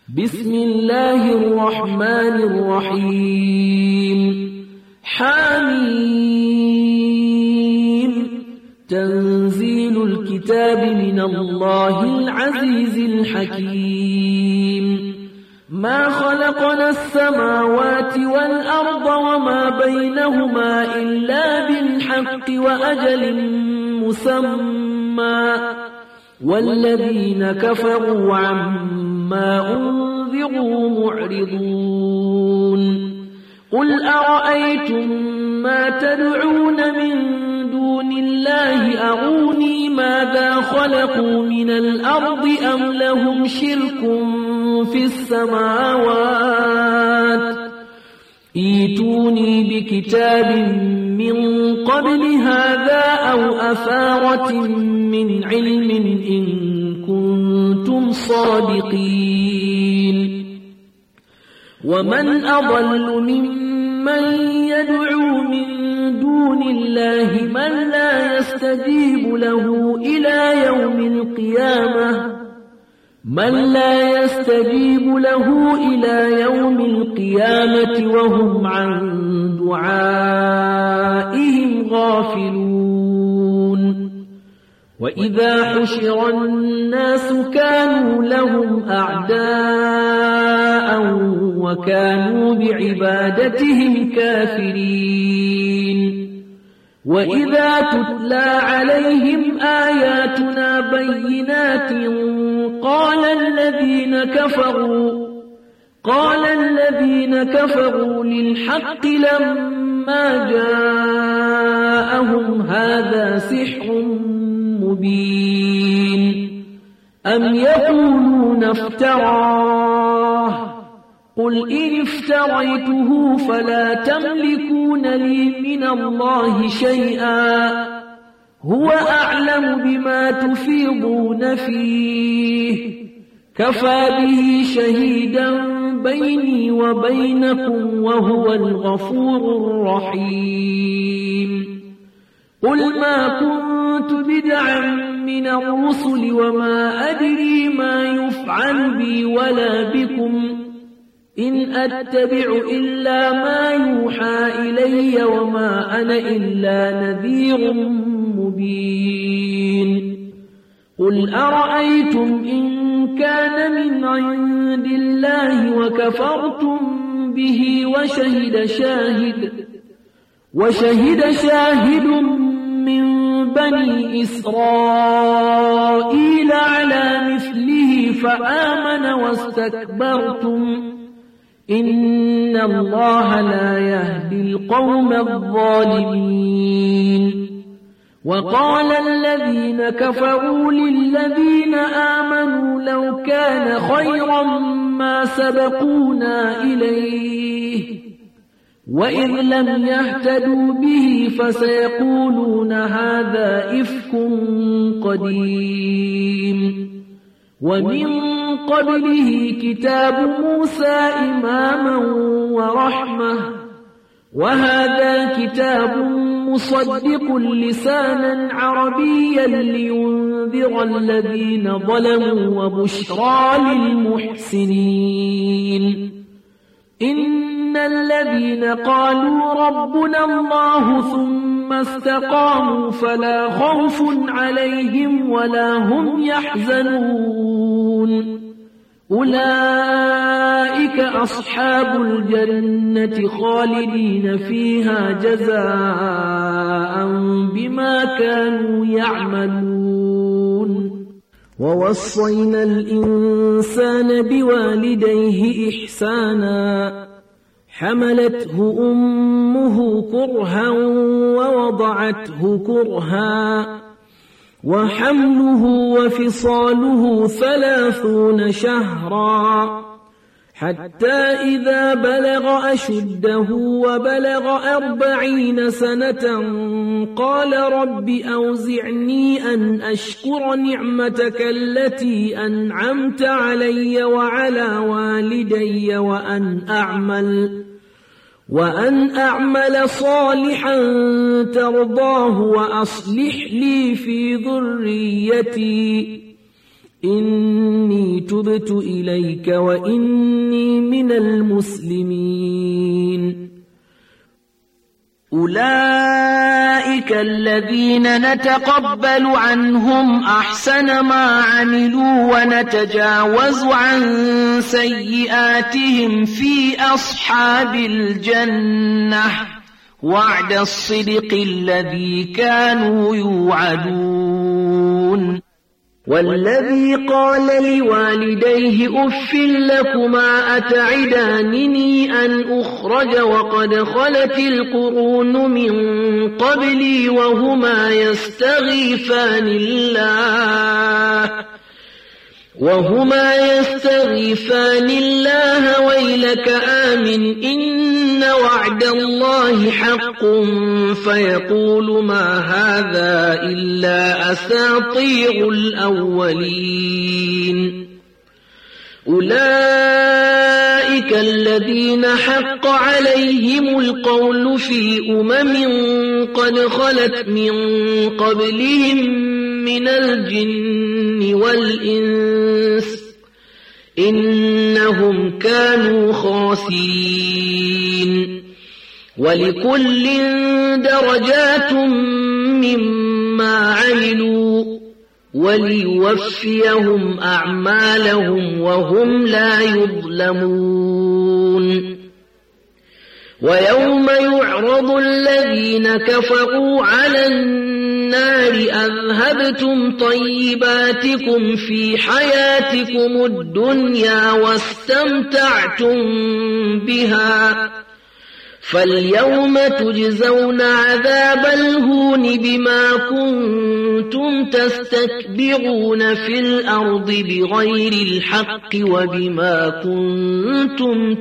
بسم الله الرحمن الرحيم حميم تنزيل الكتاب من الله العزيز الحكيم ما خلقنا السماوات والأرض وما بينهما إلا بالحق وأجل مسمى والذين كفروا عما أنذروا معرضون قل أرأيتم ما تدعون من دون الله أروني ماذا خلقوا من الأرض أم لهم شرك في السماوات ايتوني بكتاب من قبل هذا أو أثارة من علم إن كنتم صادقين ومن أضل ممن يدعو من دون الله من لا يستجيب له إلى يوم القيامة وهم عن دعائهم غافلون وإذا حشر الناس كانوا لهم أعداء وكانوا بعبادتهم كافرين وإذا تتلى عليهم آياتنا بينات قال الذين كفروا للحق لما جاءهم هذا سحر مبين أم يقولون افتراه قل إن افتريته فلا تملكون لي من الله شيئا هو أعلم بما تفيضون فيه كفى به شهيدا بيني وبينكم وهو الغفور الرحيم قل ما كنت بدعا من الرسل وما أدري ما يفعل بي ولا بكم إن أتبع إلا ما يوحى إلي وما أنا إلا نذير مبين قل أرأيتم إن كان من عند الله وكفرتم به وشهد شاهد من بني إسرائيل على مثله فآمن واستكبرتم إن الله لا يهدي القوم الظالمين وقال الذين كفروا للذين آمنوا لو كان خيرا ما سبقونا إليه وإذ لم يهتدوا به فسيقولون هذا إفك قديم ومن قبله كتاب موسى إماما ورحمة وهذا كتاب مصدق لسانا عربيا لينذر الذين ظلموا وبشرى للمحسنين إن الذين قالوا ربنا الله ثم استقاموا فلا خوف عليهم ولا هم يحزنون أولئك أصحاب الجنة خالدين فيها جزاء بما كانوا يعملون ووصينا الإنسان بوالديه إحسانا حملته أمه كرها ووضعته كرها وحمله وفصاله 30 شهرا حتى إذا بلغ أشده وبلغ 40 سنة قال رب أوزعني أن أشكر نعمتك التي أنعمت علي وعلى والدي وأن أعمل صالحا ترضاه وأصلح لي في ذريتي إني تبت إليك وإني من المسلمين أولئك الذين نتقبل عنهم أحسن ما عملوا ونتجاوز عن سيئاتهم في أصحاب الجنة وعد الصدق الذي كانوا يوعدون والذي قال لوالديه أف لكما أتعدانني أن أخرج وقد خلت القرون من قبلي وهما يستغيثان الله ويلك آمن إن وعد الله حق فيقول ما هذا إلا أساطير الأولين أولئك الذين حق عليهم القول في قد خلت من قبلهم من الجن والإنس إنهم كانوا خاسرين ولكل درجات مما عملوا وليوفيهم أعمالهم وهم لا يظلمون ويوم يعرض الذين كفروا على النار أذهبتم طيباتكم في حياتكم الدنيا واستمتعتم بها فاليوم تجزون عذاب الهون بما كنتم تستكبرون في الأرض بغير الحق وبما كنتم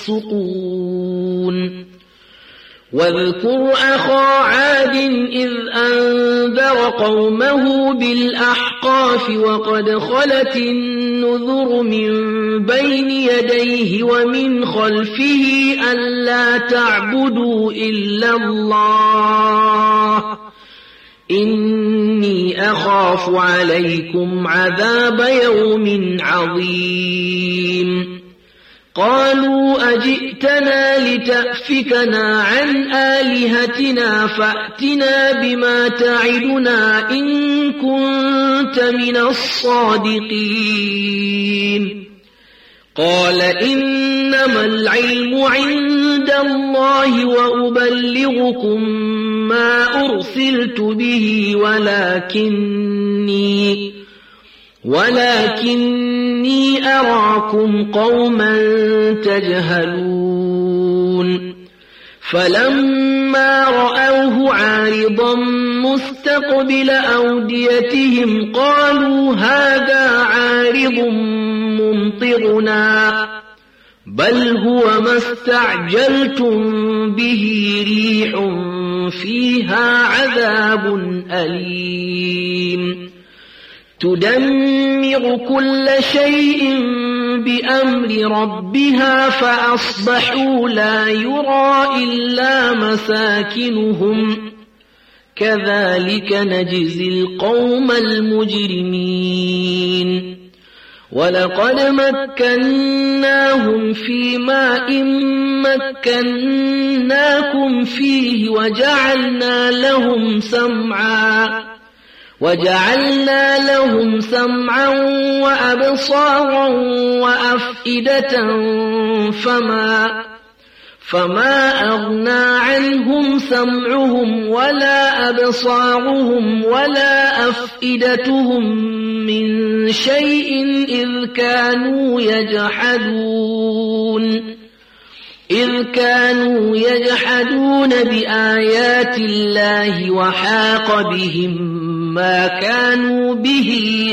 تفسقون واذكر أخا عاد إذ أنذر قومه بالأحقاف وقد خلت النذر من بين يديه ومن خلفه ألا تعبدوا إلا الله إني أخاف عليكم عذاب يوم عظيم قالوا أجئتنا لتأفكنا عن آلهتنا فأتنا بما تعدنا إن كنت من الصادقين قال إنما العلم عند الله وأبلغكم ما أرسلت به ولكني أراكم قوما تجهلون فلما رأوه عارضا مستقبل أوديتهم قالوا هذا عارض ممطرنا بل هو ما استعجلتم به ريح فيها عذاب أليم تدمر كل شيء بأمر ربها فأصبحوا لا يرى إلا مساكنهم كذلك نجزي القوم المجرمين ولقد مكناهم في ماء مكناكم فيه وجعلنا لهم سمعا وأبصارا وأفئدة فما أغنى عنهم سمعهم ولا أبصارهم ولا أفئدتهم من شيء إذ كانوا يجحدون بآيات الله وحاق بهم ما كانوا به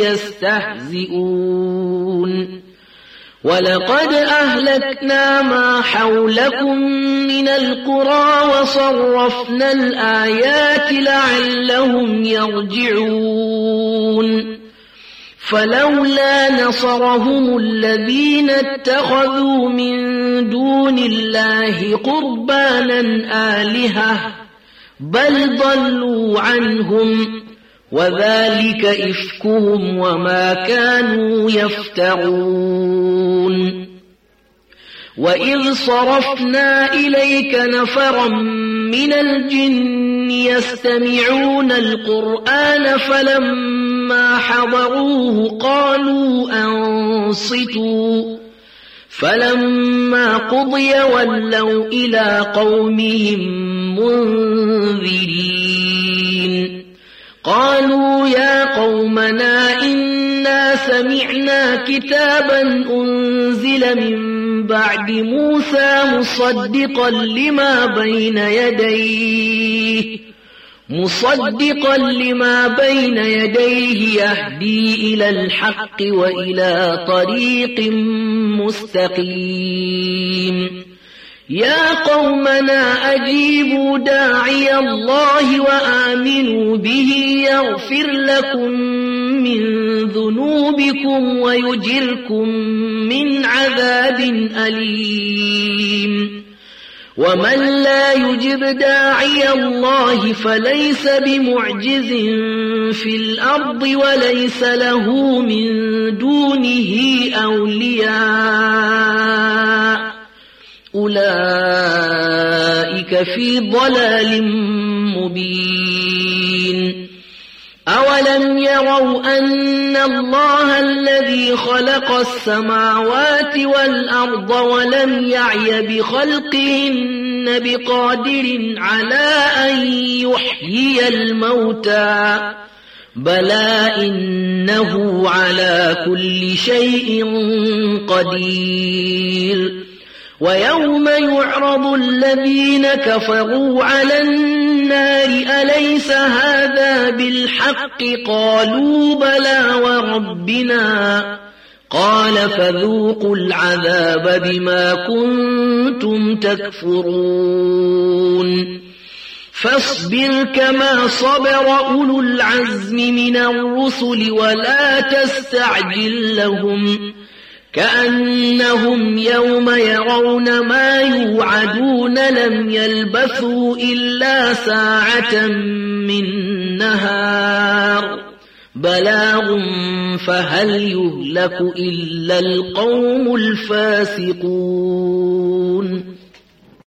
يستهزئون ولقد أهلكنا ما حولكم من القرى وصرفنا الآيات لعلهم يرجعون فلولا نصرهم الذين اتخذوا من دون الله قربانا آلهة بل ضلوا عنهم وذلك إفكهم وما كانوا يفترون وإذ صرفنا إليك نفرا من الجن يستمعون القرآن فلما حضروه قالوا أنصتوا فلما قضي ولوا إلى قومهم منذرين قالوا يا قومنا إنا سمعنا كتابا أنزل من بعد موسى مصدقا لما بين يديه يهدي إلى الحق وإلى طريق مستقيم يا قومنا أجيبوا داعي الله وآمنوا به يغفر لكم من ذنوبكم ويجركم من عذاب أليم ومن لا يجب داعي الله فليس بمعجز في الأرض وليس له من دونه أولياء أولئك في ضلال مبين أولم يروا أن الله الذي خلق السماوات والأرض ولم يعي بخلقهن بقادر على أن يحيي الموتى بلى إنه على كل شيء قدير ويوم يعرض الذين كفروا على النار أليس هذا بالحق قالوا بلى وربنا قال فذوقوا العذاب بما كنتم تكفرون فاصبر كما صبر أولو العزم من الرسل ولا تستعجل لهم كأنهم يوم يرون ما يوعدون لم يلبثوا إلا ساعة من نهار بلاغ فهل يهلك إلا القوم الفاسقون